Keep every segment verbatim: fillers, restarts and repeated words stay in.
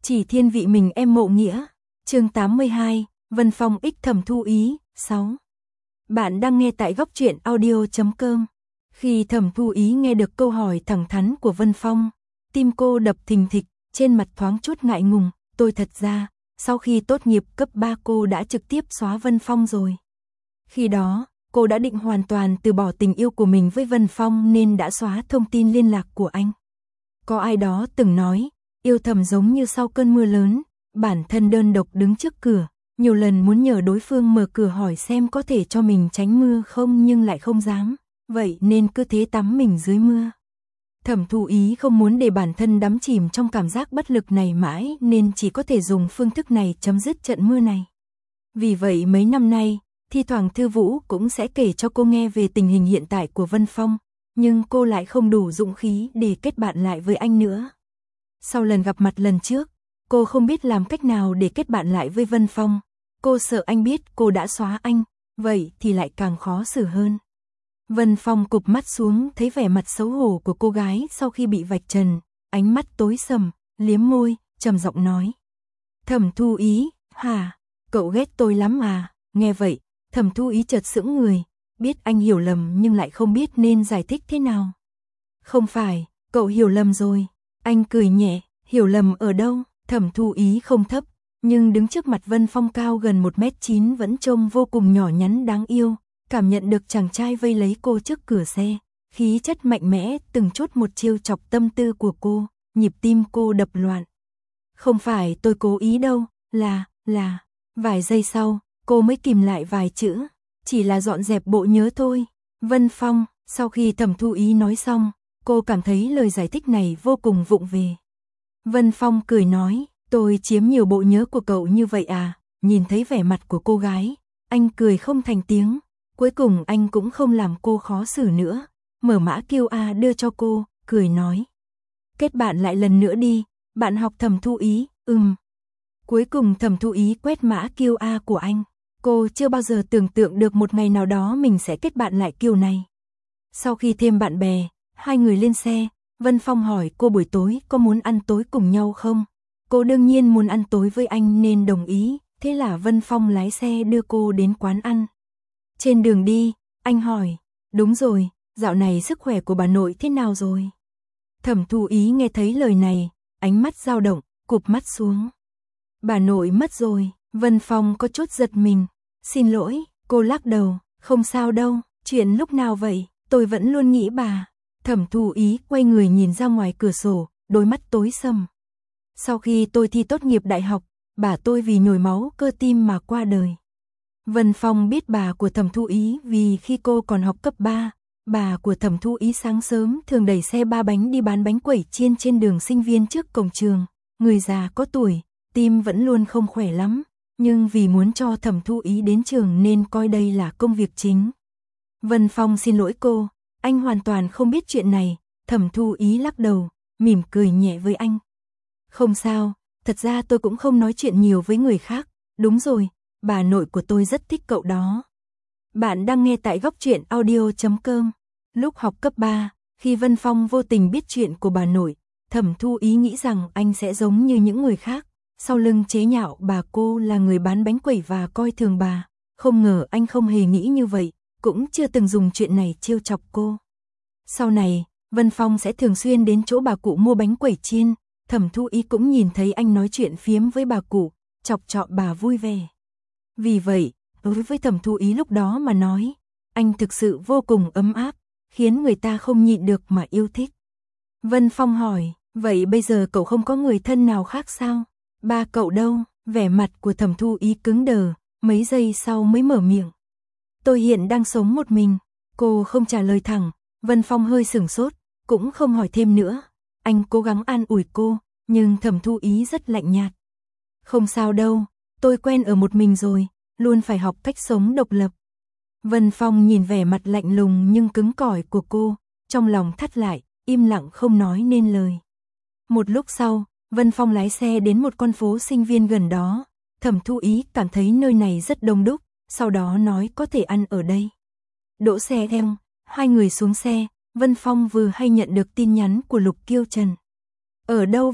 Chỉ thiên vị mình em mộ nghĩa. Chương tám mươi hai, Vân Phong ích Thẩm Thu Ý, sáu. Bạn đang nghe tại góc truyện audio chấm com. Khi Thẩm Thu Ý nghe được câu hỏi thẳng thắn của Vân Phong, tim cô đập thình thịch, trên mặt thoáng chút ngại ngùng, tôi thật ra, sau khi tốt nghiệp cấp ba cô đã trực tiếp xóa Vân Phong rồi. Khi đó, cô đã định hoàn toàn từ bỏ tình yêu của mình với Vân Phong nên đã xóa thông tin liên lạc của anh. Có ai đó từng nói, yêu thầm giống như sau cơn mưa lớn, bản thân đơn độc đứng trước cửa, nhiều lần muốn nhờ đối phương mở cửa hỏi xem có thể cho mình tránh mưa không nhưng lại không dám, vậy nên cứ thế tắm mình dưới mưa. Thẩm Thu Ý không muốn để bản thân đắm chìm trong cảm giác bất lực này mãi nên chỉ có thể dùng phương thức này chấm dứt trận mưa này. Vì vậy mấy năm nay, thi thoảng Thư Vũ cũng sẽ kể cho cô nghe về tình hình hiện tại của Vân Phong, nhưng cô lại không đủ dũng khí để kết bạn lại với anh nữa. Sau lần gặp mặt lần trước, cô không biết làm cách nào để kết bạn lại với Vân Phong, cô sợ anh biết cô đã xóa anh, vậy thì lại càng khó xử hơn. Vân Phong cụp mắt xuống thấy vẻ mặt xấu hổ của cô gái sau khi bị vạch trần, ánh mắt tối sầm, liếm môi, trầm giọng nói. Thẩm Thu Ý, hả, cậu ghét tôi lắm à? Nghe vậy, Thẩm Thu Ý chợt sững người, biết anh hiểu lầm nhưng lại không biết nên giải thích thế nào. Không phải, cậu hiểu lầm rồi. Anh cười nhẹ, hiểu lầm ở đâu? Thẩm Thu Ý không thấp, nhưng đứng trước mặt Vân Phong cao gần một mét chín vẫn trông vô cùng nhỏ nhắn đáng yêu, cảm nhận được chàng trai vây lấy cô trước cửa xe, khí chất mạnh mẽ từng chút một chiêu chọc tâm tư của cô, nhịp tim cô đập loạn. Không phải tôi cố ý đâu, là, là, vài giây sau, cô mới kìm lại vài chữ, chỉ là dọn dẹp bộ nhớ thôi. Vân Phong, sau khi Thẩm Thu Ý nói xong, cô cảm thấy lời giải thích này vô cùng vụng về. Vân Phong cười nói, tôi chiếm nhiều bộ nhớ của cậu như vậy à? Nhìn thấy vẻ mặt của cô gái, anh cười không thành tiếng, cuối cùng anh cũng không làm cô khó xử nữa, mở mã quy rờ đưa cho cô, cười nói. Kết bạn lại lần nữa đi, bạn học Thẩm Thu Ý, ừm. Cuối cùng Thẩm Thu Ý quét mã quy rờ của anh, cô chưa bao giờ tưởng tượng được một ngày nào đó mình sẽ kết bạn lại kiểu này. Sau khi thêm bạn bè, hai người lên xe, Vân Phong hỏi cô buổi tối có muốn ăn tối cùng nhau không? Cô đương nhiên muốn ăn tối với anh nên đồng ý, thế là Vân Phong lái xe đưa cô đến quán ăn. Trên đường đi, anh hỏi, đúng rồi, dạo này sức khỏe của bà nội thế nào rồi? Thẩm Thu Ý nghe thấy lời này, ánh mắt dao động, cụp mắt xuống. Bà nội mất rồi, Vân Phong có chút giật mình, xin lỗi, cô lắc đầu, không sao đâu, chuyện lúc nào vậy, tôi vẫn luôn nghĩ bà. Thẩm Thu Ý quay người nhìn ra ngoài cửa sổ, đôi mắt tối sầm. Sau khi tôi thi tốt nghiệp đại học, bà tôi vì nhồi máu cơ tim mà qua đời. Vân Phong biết bà của Thẩm Thu Ý vì khi cô còn học cấp ba, bà của Thẩm Thu Ý sáng sớm thường đẩy xe ba bánh đi bán bánh quẩy chiên trên đường sinh viên trước cổng trường. Người già có tuổi, tim vẫn luôn không khỏe lắm, nhưng vì muốn cho Thẩm Thu Ý đến trường nên coi đây là công việc chính. Vân Phong xin lỗi cô, anh hoàn toàn không biết chuyện này. Thẩm Thu Ý lắc đầu, mỉm cười nhẹ với anh. Không sao, thật ra tôi cũng không nói chuyện nhiều với người khác, đúng rồi, bà nội của tôi rất thích cậu đó. Bạn đang nghe tại góc truyện audio chấm com. Lúc học cấp ba, khi Vân Phong vô tình biết chuyện của bà nội, Thẩm Thu Ý nghĩ rằng anh sẽ giống như những người khác, sau lưng chế nhạo bà cô là người bán bánh quẩy và coi thường bà. Không ngờ anh không hề nghĩ như vậy, cũng chưa từng dùng chuyện này trêu chọc cô. Sau này, Vân Phong sẽ thường xuyên đến chỗ bà cụ mua bánh quẩy chiên, Thẩm Thu Ý cũng nhìn thấy anh nói chuyện phiếm với bà cụ, chọc chọ bà vui vẻ. Vì vậy, đối với Thẩm Thu Ý lúc đó mà nói, anh thực sự vô cùng ấm áp, khiến người ta không nhịn được mà yêu thích. Vân Phong hỏi, vậy bây giờ cậu không có người thân nào khác sao? Ba cậu đâu? Vẻ mặt của Thẩm Thu Ý cứng đờ, mấy giây sau mới mở miệng. Tôi hiện đang sống một mình. Cô không trả lời thẳng, Vân Phong hơi sửng sốt, cũng không hỏi thêm nữa. Anh cố gắng an ủi cô, nhưng Thẩm Thu Ý rất lạnh nhạt. Không sao đâu, tôi quen ở một mình rồi, luôn phải học cách sống độc lập. Vân Phong nhìn vẻ mặt lạnh lùng nhưng cứng cỏi của cô, trong lòng thắt lại, im lặng không nói nên lời. Một lúc sau, Vân Phong lái xe đến một con phố sinh viên gần đó. Thẩm Thu Ý cảm thấy nơi này rất đông đúc, sau đó nói có thể ăn ở đây. Đỗ xe theo, hai người xuống xe, Vân Phong vừa hay nhận được tin nhắn của Lục Kiêu Trần. Ở đâu vậy?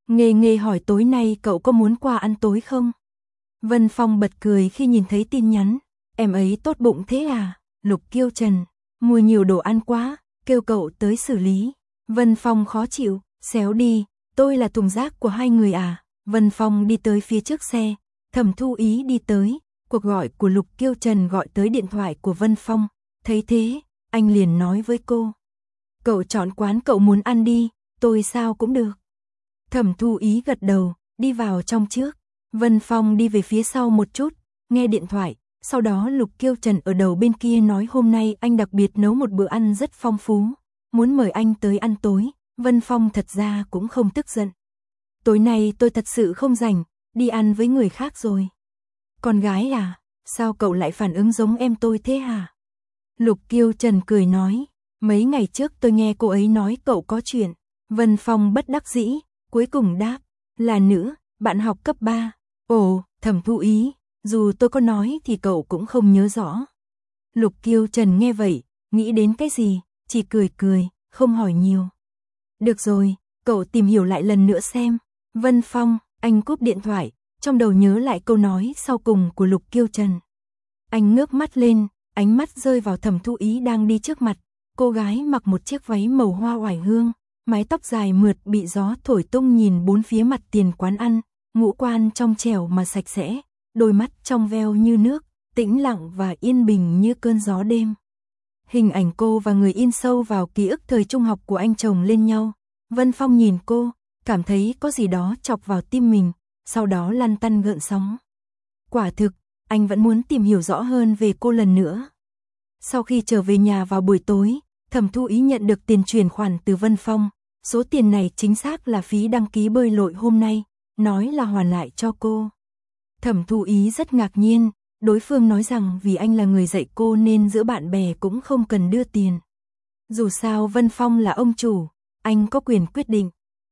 Nghê nghê hỏi tối nay cậu có muốn qua ăn tối không? Vân Phong bật cười khi nhìn thấy tin nhắn. Em ấy tốt bụng thế à? Lục Kiêu Trần, mua nhiều đồ ăn quá, kêu cậu tới xử lý. Vân Phong khó chịu, xéo đi, tôi là thùng rác của hai người à? Vân Phong đi tới phía trước xe, Thẩm Thu Ý đi tới, cuộc gọi của Lục Kiêu Trần gọi tới điện thoại của Vân Phong, thấy thế, anh liền nói với cô. Cậu chọn quán cậu muốn ăn đi, tôi sao cũng được. Thẩm Thu Ý gật đầu, đi vào trong trước, Vân Phong đi về phía sau một chút, nghe điện thoại, sau đó Lục Kiêu Trần ở đầu bên kia nói hôm nay anh đặc biệt nấu một bữa ăn rất phong phú, muốn mời anh tới ăn tối. Vân Phong thật ra cũng không tức giận. Tối nay tôi thật sự không rảnh, đi ăn với người khác rồi. Con gái à, sao cậu lại phản ứng giống em tôi thế hả? Lục Kiêu Trần cười nói, mấy ngày trước tôi nghe cô ấy nói cậu có chuyện. Vân Phong bất đắc dĩ, cuối cùng đáp, là nữ, bạn học cấp ba. Ồ, Thẩm Thu Ý, dù tôi có nói thì cậu cũng không nhớ rõ. Lục Kiêu Trần nghe vậy, nghĩ đến cái gì, chỉ cười cười, không hỏi nhiều. Được rồi, cậu tìm hiểu lại lần nữa xem. Vân Phong, anh cúp điện thoại, trong đầu nhớ lại câu nói sau cùng của Lục Kiêu Trần. Anh ngước mắt lên, ánh mắt rơi vào Thẩm Thu Ý đang đi trước mặt. Cô gái mặc một chiếc váy màu hoa oải hương, mái tóc dài mượt bị gió thổi tung nhìn bốn phía mặt tiền quán ăn, ngũ quan trong trẻo mà sạch sẽ, đôi mắt trong veo như nước, tĩnh lặng và yên bình như cơn gió đêm. Hình ảnh cô và người in sâu vào ký ức thời trung học của anh chồng lên nhau. Vân Phong nhìn cô, cảm thấy có gì đó chọc vào tim mình, sau đó lăn tăn gợn sóng. Quả thực, anh vẫn muốn tìm hiểu rõ hơn về cô lần nữa. Sau khi trở về nhà vào buổi tối, Thẩm Thu Ý nhận được tiền chuyển khoản từ Vân Phong. Số tiền này chính xác là phí đăng ký bơi lội hôm nay, nói là hoàn lại cho cô. Thẩm Thu Ý rất ngạc nhiên, đối phương nói rằng vì anh là người dạy cô nên giữa bạn bè cũng không cần đưa tiền. Dù sao Vân Phong là ông chủ, anh có quyền quyết định.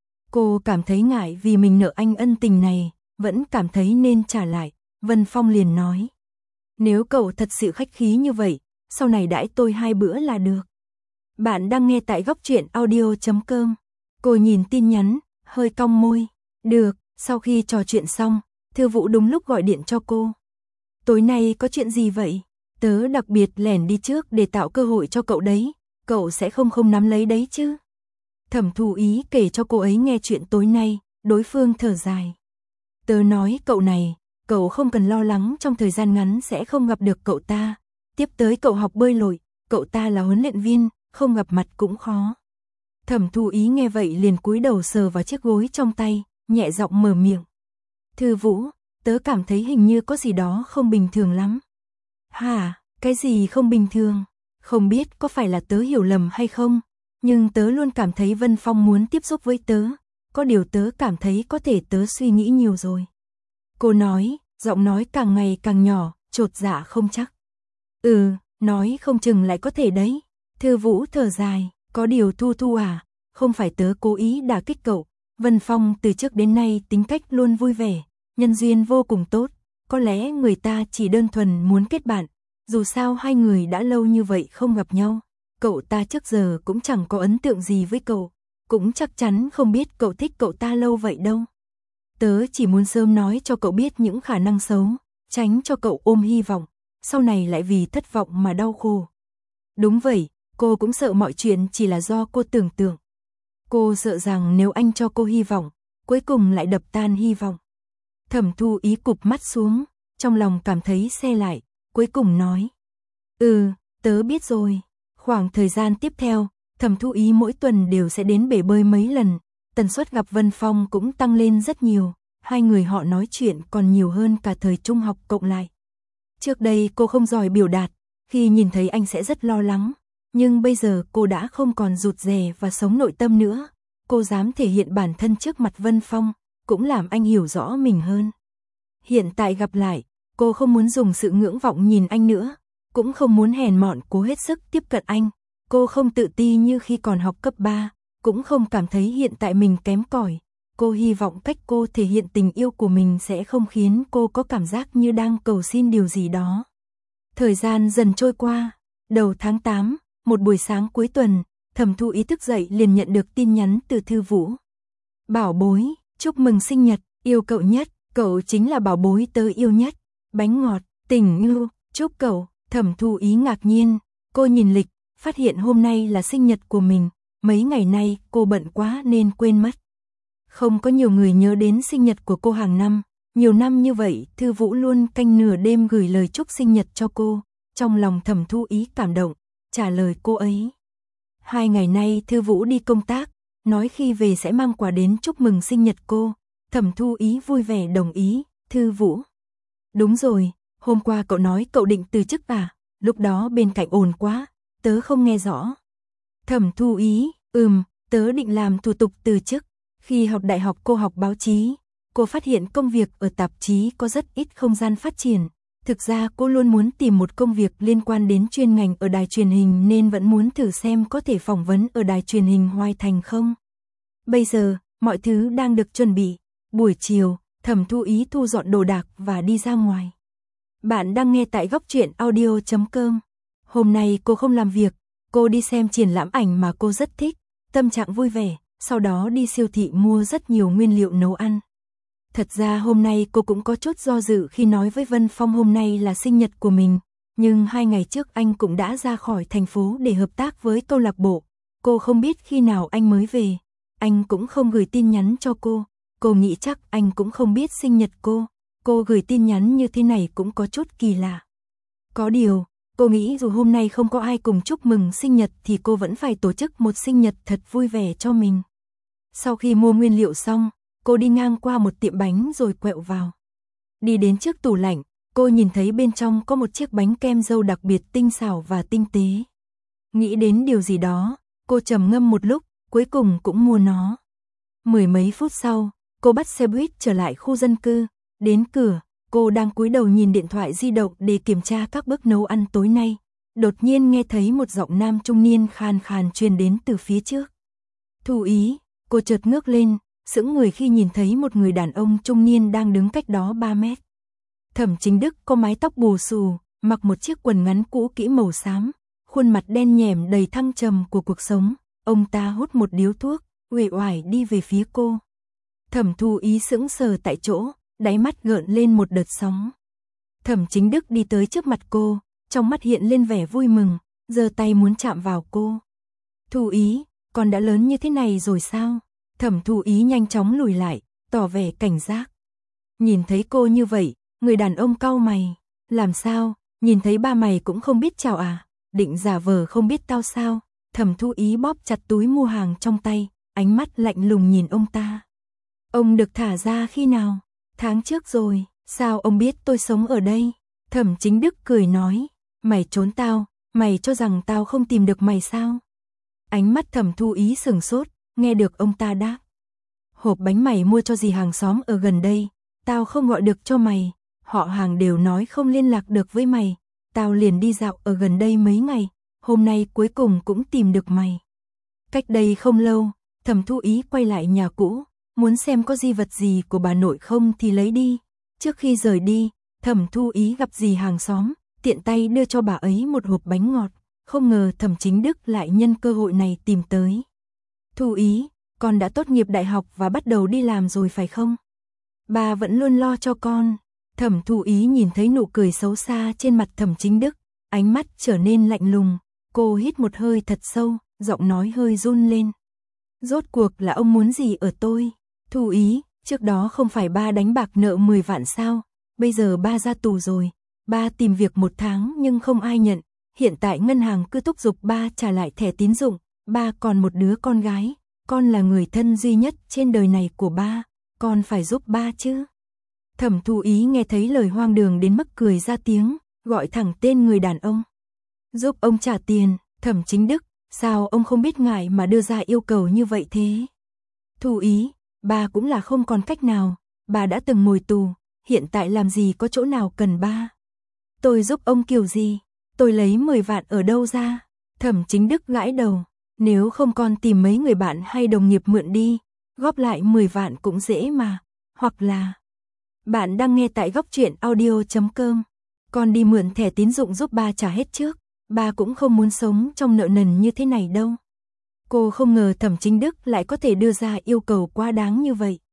Cô cảm thấy ngại vì mình nợ anh ân tình này, vẫn cảm thấy nên trả lại. Vân Phong liền nói, nếu cậu thật sự khách khí như vậy, sau này đãi tôi hai bữa là được. Bạn đang nghe tại góc truyện audio chấm com. Cô nhìn tin nhắn, hơi cong môi. Được, sau khi trò chuyện xong, Thư Vũ đúng lúc gọi điện cho cô. Tối nay có chuyện gì vậy? Tớ đặc biệt lẻn đi trước để tạo cơ hội cho cậu đấy, cậu sẽ không không nắm lấy đấy chứ? Thẩm Thu Ý kể cho cô ấy nghe chuyện tối nay, đối phương thở dài. Tớ nói cậu này, cậu không cần lo lắng trong thời gian ngắn sẽ không gặp được cậu ta. Tiếp tới cậu học bơi lội, cậu ta là huấn luyện viên, không gặp mặt cũng khó. Thẩm Thu Ý nghe vậy liền cúi đầu sờ vào chiếc gối trong tay, nhẹ giọng mở miệng. Thư Vũ, tớ cảm thấy hình như có gì đó không bình thường lắm. Hả, cái gì không bình thường? Không biết có phải là tớ hiểu lầm hay không, nhưng tớ luôn cảm thấy Vân Phong muốn tiếp xúc với tớ, có điều tớ cảm thấy có thể tớ suy nghĩ nhiều rồi. Cô nói, giọng nói càng ngày càng nhỏ, chột dạ không chắc. Ừ, nói không chừng lại có thể đấy. Thư Vũ thở dài, có điều Thu Thu à, không phải tớ cố ý đả kích cậu. Vân Phong từ trước đến nay tính cách luôn vui vẻ, nhân duyên vô cùng tốt, có lẽ người ta chỉ đơn thuần muốn kết bạn, dù sao hai người đã lâu như vậy không gặp nhau, cậu ta trước giờ cũng chẳng có ấn tượng gì với cậu, cũng chắc chắn không biết cậu thích cậu ta lâu vậy đâu. Tớ chỉ muốn sớm nói cho cậu biết những khả năng xấu, tránh cho cậu ôm hy vọng, sau này lại vì thất vọng mà đau khổ. Đúng vậy, cô cũng sợ mọi chuyện chỉ là do cô tưởng tượng. Cô sợ rằng nếu anh cho cô hy vọng, cuối cùng lại đập tan hy vọng. Thẩm Thu Ý cụp mắt xuống, trong lòng cảm thấy se lại, cuối cùng nói. Ừ, tớ biết rồi. Khoảng thời gian tiếp theo, Thẩm Thu Ý mỗi tuần đều sẽ đến bể bơi mấy lần, tần suất gặp Vân Phong cũng tăng lên rất nhiều, hai người họ nói chuyện còn nhiều hơn cả thời trung học cộng lại. Trước đây cô không giỏi biểu đạt, khi nhìn thấy anh sẽ rất lo lắng, nhưng bây giờ cô đã không còn rụt rè và sống nội tâm nữa, cô dám thể hiện bản thân trước mặt Vân Phong, cũng làm anh hiểu rõ mình hơn. Hiện tại gặp lại, cô không muốn dùng sự ngưỡng vọng nhìn anh nữa, cũng không muốn hèn mọn cố hết sức tiếp cận anh, cô không tự ti như khi còn học cấp ba, cũng không cảm thấy hiện tại mình kém cỏi. Cô hy vọng cách cô thể hiện tình yêu của mình sẽ không khiến cô có cảm giác như đang cầu xin điều gì đó. Thời gian dần trôi qua, đầu tháng tám, một buổi sáng cuối tuần, Thẩm Thu Ý thức dậy liền nhận được tin nhắn từ Thư Vũ. Bảo bối, Chúc mừng sinh nhật, yêu cậu nhất, cậu chính là bảo bối tớ yêu nhất. Bánh ngọt, tình yêu, chúc cậu. Thẩm Thu Ý ngạc nhiên, cô nhìn lịch, phát hiện hôm nay là sinh nhật của mình, mấy ngày nay cô bận quá nên quên mất. Không có nhiều người nhớ đến sinh nhật của cô hàng năm, nhiều năm như vậy Thư Vũ luôn canh nửa đêm gửi lời chúc sinh nhật cho cô, trong lòng Thẩm Thu Ý cảm động, trả lời cô ấy. Hai ngày nay Thư Vũ đi công tác, nói khi về sẽ mang quà đến chúc mừng sinh nhật cô, Thẩm Thu Ý vui vẻ đồng ý, Thư Vũ. Đúng rồi, hôm qua cậu nói cậu định từ chức à, lúc đó bên cạnh ồn quá, tớ không nghe rõ. Thẩm Thu Ý, ừm, tớ định làm thủ tục từ chức. Khi học đại học cô học báo chí, cô phát hiện công việc ở tạp chí có rất ít không gian phát triển. Thực ra cô luôn muốn tìm một công việc liên quan đến chuyên ngành ở đài truyền hình nên vẫn muốn thử xem có thể phỏng vấn ở đài truyền hình Hoài Thành không. Bây giờ, mọi thứ đang được chuẩn bị. Buổi chiều, Thẩm Thu Ý thu dọn đồ đạc và đi ra ngoài. Bạn đang nghe tại góc truyện audio chấm com. Hôm nay cô không làm việc, cô đi xem triển lãm ảnh mà cô rất thích, tâm trạng vui vẻ, sau đó đi siêu thị mua rất nhiều nguyên liệu nấu ăn. Thật ra hôm nay cô cũng có chút do dự khi nói với Vân Phong hôm nay là sinh nhật của mình, nhưng hai ngày trước anh cũng đã ra khỏi thành phố để hợp tác với câu lạc bộ. Cô không biết khi nào anh mới về, anh cũng không gửi tin nhắn cho cô, cô nghĩ chắc anh cũng không biết sinh nhật cô, cô gửi tin nhắn như thế này cũng có chút kỳ lạ. Có điều, cô nghĩ dù hôm nay không có ai cùng chúc mừng sinh nhật thì cô vẫn phải tổ chức một sinh nhật thật vui vẻ cho mình. Sau khi mua nguyên liệu xong, cô đi ngang qua một tiệm bánh rồi quẹo vào. Đi đến trước tủ lạnh, cô nhìn thấy bên trong có một chiếc bánh kem dâu đặc biệt tinh xảo và tinh tế. Nghĩ đến điều gì đó, cô trầm ngâm một lúc, cuối cùng cũng mua nó. Mười mấy phút sau, cô bắt xe buýt trở lại khu dân cư. Đến cửa, cô đang cúi đầu nhìn điện thoại di động để kiểm tra các bước nấu ăn tối nay. Đột nhiên nghe thấy một giọng nam trung niên khàn khàn truyền đến từ phía trước. Thu Ý, cô chợt ngước lên, sững người khi nhìn thấy một người đàn ông trung niên đang đứng cách đó ba mét. Thẩm Chính Đức có mái tóc bù xù, mặc một chiếc quần ngắn cũ kỹ màu xám, khuôn mặt đen nhẻm đầy thăng trầm của cuộc sống. Ông ta hút một điếu thuốc, uể oải đi về phía cô. Thẩm Thu Ý sững sờ tại chỗ, đáy mắt gợn lên một đợt sóng. Thẩm Chính Đức đi tới trước mặt cô, trong mắt hiện lên vẻ vui mừng, giơ tay muốn chạm vào cô. Thu Ý, con đã lớn như thế này rồi sao? Thẩm Thu Ý nhanh chóng lùi lại, tỏ vẻ cảnh giác. Nhìn thấy cô như vậy, người đàn ông cau mày. Làm sao, nhìn thấy ba mày cũng không biết chào à? Định giả vờ không biết tao sao? Thẩm Thu Ý bóp chặt túi mua hàng trong tay, ánh mắt lạnh lùng nhìn ông ta. Ông được thả ra khi nào? Tháng trước rồi, sao ông biết tôi sống ở đây? Thẩm Chính Đức cười nói, mày trốn tao, mày cho rằng tao không tìm được mày sao? Ánh mắt Thẩm Thu Ý sừng sốt, nghe được ông ta đáp. Hộp bánh mày mua cho dì hàng xóm ở gần đây, tao không gọi được cho mày, họ hàng đều nói không liên lạc được với mày, tao liền đi dạo ở gần đây mấy ngày, hôm nay cuối cùng cũng tìm được mày. Cách đây không lâu, Thẩm Thu Ý quay lại nhà cũ, muốn xem có di vật gì của bà nội không thì lấy đi. Trước khi rời đi, Thẩm Thu Ý gặp dì hàng xóm, tiện tay đưa cho bà ấy một hộp bánh ngọt, không ngờ Thẩm Chính Đức lại nhân cơ hội này tìm tới. Thu Ý, con đã tốt nghiệp đại học và bắt đầu đi làm rồi phải không? Bà vẫn luôn lo cho con. Thẩm Thu Ý nhìn thấy nụ cười xấu xa trên mặt Thẩm Chính Đức, ánh mắt trở nên lạnh lùng, cô hít một hơi thật sâu, giọng nói hơi run lên. Rốt cuộc là ông muốn gì ở tôi? Thu Ý, trước đó không phải ba đánh bạc nợ mười vạn sao? Bây giờ ba ra tù rồi, ba tìm việc một tháng nhưng không ai nhận, hiện tại ngân hàng cứ thúc giục ba trả lại thẻ tín dụng, ba còn một đứa con gái, con là người thân duy nhất trên đời này của ba, con phải giúp ba chứ. Thẩm Thu Ý nghe thấy lời hoang đường đến mức cười ra tiếng, gọi thẳng tên người đàn ông. Giúp ông trả tiền, Thẩm Chính Đức, sao ông không biết ngại mà đưa ra yêu cầu như vậy thế? Thu Ý, ba cũng là không còn cách nào, ba đã từng ngồi tù, hiện tại làm gì có chỗ nào cần ba. Tôi giúp ông kiểu gì? Tôi lấy mười vạn ở đâu ra? Thẩm Chính Đức gãi đầu, nếu không con tìm mấy người bạn hay đồng nghiệp mượn đi, góp lại mười vạn cũng dễ mà, hoặc là... Bạn đang nghe tại góc truyện audio chấm com. Con đi mượn thẻ tín dụng giúp ba trả hết trước, ba cũng không muốn sống trong nợ nần như thế này đâu. Cô không ngờ Thẩm Chính Đức lại có thể đưa ra yêu cầu quá đáng như vậy.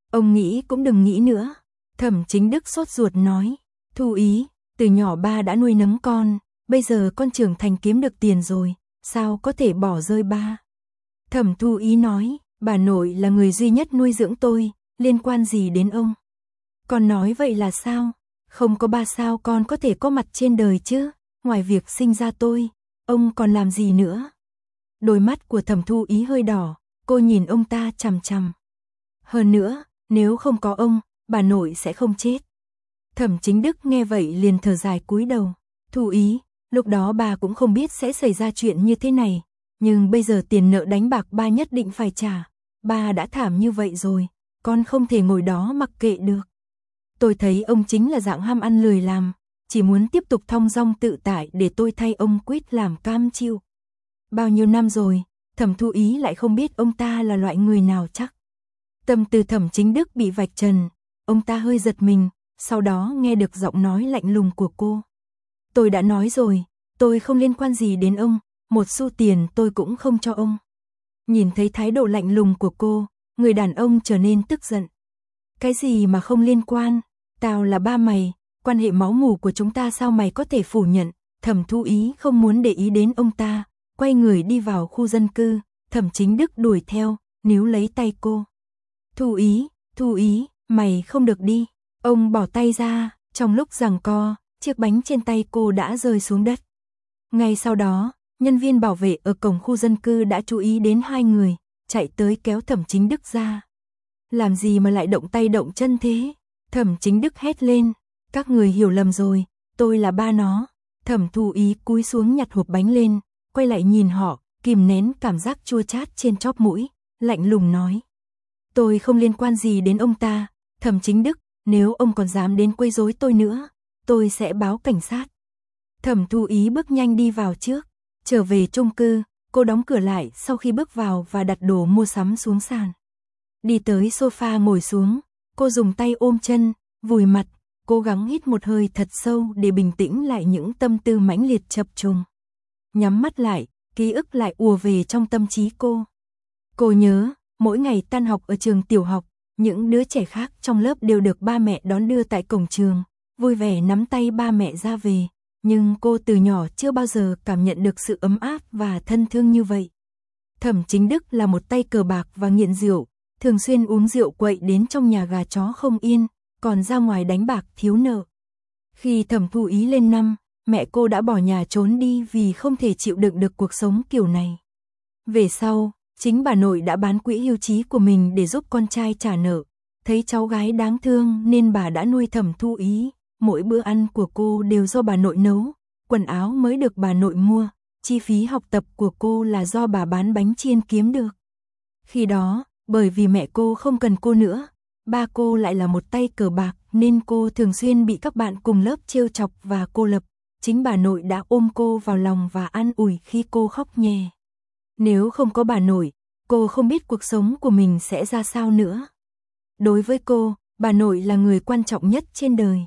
Ông nghĩ cũng đừng nghĩ nữa. Thẩm Chính Đức sốt ruột nói. Thu Ý, từ nhỏ ba đã nuôi nấng con, bây giờ con trưởng thành kiếm được tiền rồi, sao có thể bỏ rơi ba? Thẩm Thu Ý nói, bà nội là người duy nhất nuôi dưỡng tôi, liên quan gì đến ông? Con nói vậy là sao? Không có ba sao con có thể có mặt trên đời chứ? Ngoài việc sinh ra tôi, ông còn làm gì nữa? Đôi mắt của Thẩm Thu Ý hơi đỏ, cô nhìn ông ta chằm chằm. Hơn nữa, nếu không có ông, bà nội sẽ không chết. Thẩm Chính Đức nghe vậy liền thở dài cúi đầu. Thu Ý, lúc đó bà cũng không biết sẽ xảy ra chuyện như thế này, nhưng bây giờ tiền nợ đánh bạc ba nhất định phải trả. Ba đã thảm như vậy rồi, con không thể ngồi đó mặc kệ được. Tôi thấy ông chính là dạng ham ăn lười làm, chỉ muốn tiếp tục thong dong tự tại để tôi thay ông quyết làm cam chịu. Bao nhiêu năm rồi, Thẩm Thu Ý lại không biết ông ta là loại người nào chắc. Tâm tư Thẩm Chính Đức bị vạch trần, ông ta hơi giật mình, sau đó nghe được giọng nói lạnh lùng của cô. Tôi đã nói rồi, tôi không liên quan gì đến ông, một xu tiền tôi cũng không cho ông. Nhìn thấy thái độ lạnh lùng của cô, người đàn ông trở nên tức giận. Cái gì mà không liên quan, tao là ba mày, quan hệ máu mủ của chúng ta sao mày có thể phủ nhận? Thẩm Thu Ý không muốn để ý đến ông ta, quay người đi vào khu dân cư, Thẩm Chính Đức đuổi theo, níu lấy tay cô. Thu Ý, Thu Ý, mày không được đi. Ông bỏ tay ra, trong lúc giằng co, chiếc bánh trên tay cô đã rơi xuống đất. Ngay sau đó, nhân viên bảo vệ ở cổng khu dân cư đã chú ý đến hai người, chạy tới kéo Thẩm Chính Đức ra. Làm gì mà lại động tay động chân thế? Thẩm Chính Đức hét lên, các người hiểu lầm rồi, tôi là ba nó. Thẩm Thu Ý cúi xuống nhặt hộp bánh lên, quay lại nhìn họ, kìm nén cảm giác chua chát trên chóp mũi, lạnh lùng nói. Tôi không liên quan gì đến ông ta, Thẩm Chính Đức, nếu ông còn dám đến quấy rối tôi nữa, tôi sẽ báo cảnh sát. Thẩm Thu Ý bước nhanh đi vào trước, trở về chung cư, cô đóng cửa lại sau khi bước vào và đặt đồ mua sắm xuống sàn. Đi tới sofa ngồi xuống, cô dùng tay ôm chân, vùi mặt, cố gắng hít một hơi thật sâu để bình tĩnh lại những tâm tư mãnh liệt chập trùng. Nhắm mắt lại, ký ức lại ùa về trong tâm trí cô. Cô nhớ, mỗi ngày tan học ở trường tiểu học, những đứa trẻ khác trong lớp đều được ba mẹ đón đưa tại cổng trường, vui vẻ nắm tay ba mẹ ra về, nhưng cô từ nhỏ chưa bao giờ cảm nhận được sự ấm áp và thân thương như vậy. Thẩm Chính Đức là một tay cờ bạc và nghiện rượu, thường xuyên uống rượu quậy đến trong nhà gà chó không yên, còn ra ngoài đánh bạc thiếu nợ. Khi Thẩm Thu Ý lên năm, mẹ cô đã bỏ nhà trốn đi vì không thể chịu đựng được cuộc sống kiểu này. Về sau, chính bà nội đã bán quỹ hưu trí của mình để giúp con trai trả nợ. Thấy cháu gái đáng thương nên bà đã nuôi Thẩm Thu Ý, mỗi bữa ăn của cô đều do bà nội nấu, quần áo mới được bà nội mua, chi phí học tập của cô là do bà bán bánh chiên kiếm được. Khi đó, bởi vì mẹ cô không cần cô nữa, ba cô lại là một tay cờ bạc nên cô thường xuyên bị các bạn cùng lớp trêu chọc và cô lập. Chính bà nội đã ôm cô vào lòng và an ủi khi cô khóc nhè. Nếu không có bà nội, cô không biết cuộc sống của mình sẽ ra sao nữa. Đối với cô, bà nội là người quan trọng nhất trên đời.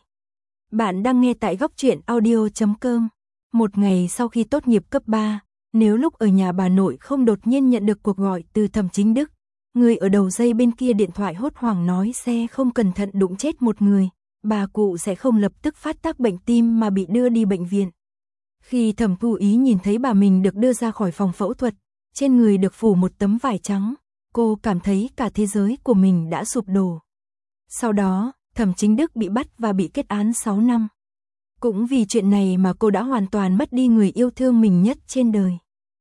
Bạn đang nghe tại góc truyện audio chấm com. Một ngày sau khi tốt nghiệp cấp ba, nếu lúc ở nhà bà nội không đột nhiên nhận được cuộc gọi từ Thẩm Chính Đức, người ở đầu dây bên kia điện thoại hốt hoảng nói xe không cẩn thận đụng chết một người, bà cụ sẽ không lập tức phát tác bệnh tim mà bị đưa đi bệnh viện. Khi Thẩm Thu Ý nhìn thấy bà mình được đưa ra khỏi phòng phẫu thuật, trên người được phủ một tấm vải trắng, cô cảm thấy cả thế giới của mình đã sụp đổ. Sau đó, Thẩm Chính Đức bị bắt và bị kết án sáu năm. Cũng vì chuyện này mà cô đã hoàn toàn mất đi người yêu thương mình nhất trên đời.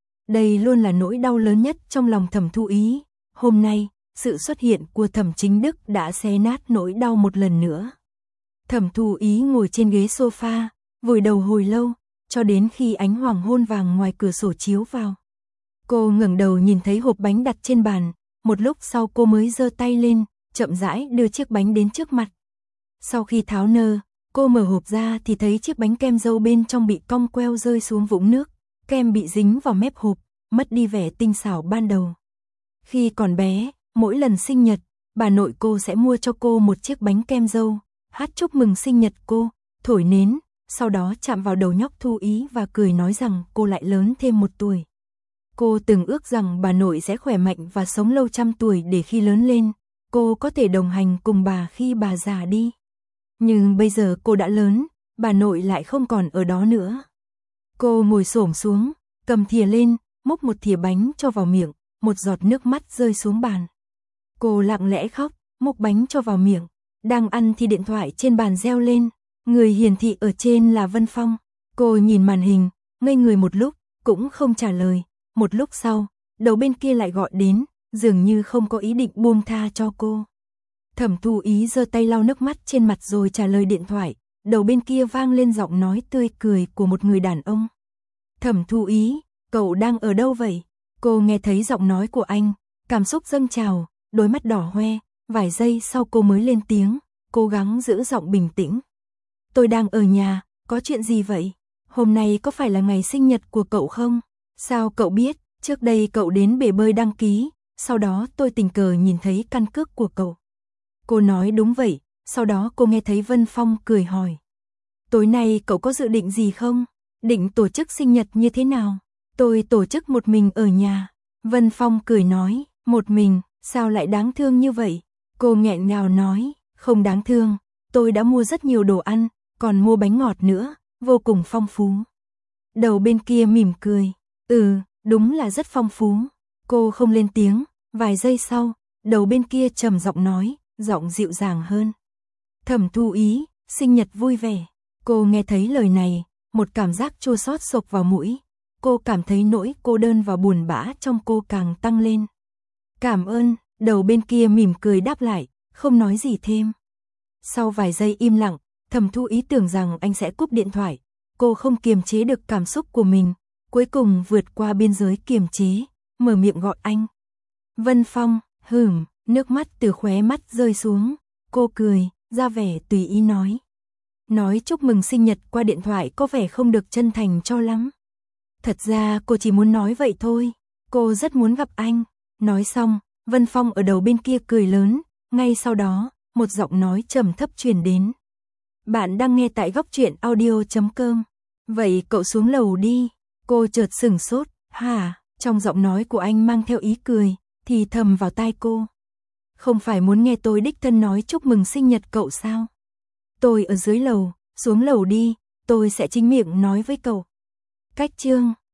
Đây luôn là nỗi đau lớn nhất trong lòng Thẩm Thu Ý. Hôm nay, sự xuất hiện của Thẩm Chính Đức đã xé nát nỗi đau một lần nữa. Thẩm Thu Ý ngồi trên ghế sofa, vùi đầu hồi lâu, cho đến khi ánh hoàng hôn vàng ngoài cửa sổ chiếu vào. Cô ngẩng đầu nhìn thấy hộp bánh đặt trên bàn, một lúc sau cô mới giơ tay lên, chậm rãi đưa chiếc bánh đến trước mặt. Sau khi tháo nơ, cô mở hộp ra thì thấy chiếc bánh kem dâu bên trong bị cong queo rơi xuống vũng nước, kem bị dính vào mép hộp, mất đi vẻ tinh xảo ban đầu. Khi còn bé, mỗi lần sinh nhật, bà nội cô sẽ mua cho cô một chiếc bánh kem dâu, hát chúc mừng sinh nhật cô, thổi nến, sau đó chạm vào đầu nhóc Thu Ý và cười nói rằng cô lại lớn thêm một tuổi. Cô từng ước rằng bà nội sẽ khỏe mạnh và sống lâu trăm tuổi để khi lớn lên, cô có thể đồng hành cùng bà khi bà già đi. Nhưng bây giờ cô đã lớn, bà nội lại không còn ở đó nữa. Cô ngồi xổm xuống, cầm thìa lên, múc một thìa bánh cho vào miệng, một giọt nước mắt rơi xuống bàn. Cô lặng lẽ khóc, múc bánh cho vào miệng, đang ăn thì điện thoại trên bàn reo lên, người hiển thị ở trên là Vân Phong. Cô nhìn màn hình, ngây người một lúc, cũng không trả lời, một lúc sau, đầu bên kia lại gọi đến, dường như không có ý định buông tha cho cô. Thẩm Thu Ý giơ tay lau nước mắt trên mặt rồi trả lời điện thoại, đầu bên kia vang lên giọng nói tươi cười của một người đàn ông. Thẩm Thu Ý, cậu đang ở đâu vậy? Cô nghe thấy giọng nói của anh, cảm xúc dâng trào, đôi mắt đỏ hoe, vài giây sau cô mới lên tiếng, cố gắng giữ giọng bình tĩnh. Tôi đang ở nhà, có chuyện gì vậy? Hôm nay có phải là ngày sinh nhật của cậu không? Sao cậu biết? Trước đây cậu đến bể bơi đăng ký, sau đó tôi tình cờ nhìn thấy căn cước của cậu. Cô nói đúng vậy, sau đó cô nghe thấy Vân Phong cười hỏi. Tối nay cậu có dự định gì không? Định tổ chức sinh nhật như thế nào? Tôi tổ chức một mình ở nhà. Vân Phong cười nói, một mình, sao lại đáng thương như vậy? Cô nghẹn ngào nói, không đáng thương, tôi đã mua rất nhiều đồ ăn, còn mua bánh ngọt nữa, vô cùng phong phú. Đầu bên kia mỉm cười, ừ, đúng là rất phong phú. Cô không lên tiếng, vài giây sau, đầu bên kia trầm giọng nói, giọng dịu dàng hơn. Thẩm Thu Ý, sinh nhật vui vẻ. Cô nghe thấy lời này, một cảm giác chua xót xộc vào mũi. Cô cảm thấy nỗi cô đơn và buồn bã trong cô càng tăng lên. Cảm ơn, đầu bên kia mỉm cười đáp lại, không nói gì thêm. Sau vài giây im lặng, Thẩm Thu Ý tưởng rằng anh sẽ cúp điện thoại. Cô không kiềm chế được cảm xúc của mình, cuối cùng vượt qua biên giới kiềm chế, mở miệng gọi anh. Vân Phong, hửm, nước mắt từ khóe mắt rơi xuống. Cô cười, ra vẻ tùy ý nói. Nói chúc mừng sinh nhật qua điện thoại có vẻ không được chân thành cho lắm. Thật ra cô chỉ muốn nói vậy thôi. Cô rất muốn gặp anh. Nói xong, Vân Phong ở đầu bên kia cười lớn. Ngay sau đó, một giọng nói trầm thấp truyền đến. Bạn đang nghe tại góc truyện audio chấm com. Vậy cậu xuống lầu đi. Cô chợt sửng sốt. Hả? Trong giọng nói của anh mang theo ý cười, thì thầm vào tai cô. Không phải muốn nghe tôi đích thân nói chúc mừng sinh nhật cậu sao? Tôi ở dưới lầu, xuống lầu đi, tôi sẽ chính miệng nói với cậu. Cách chương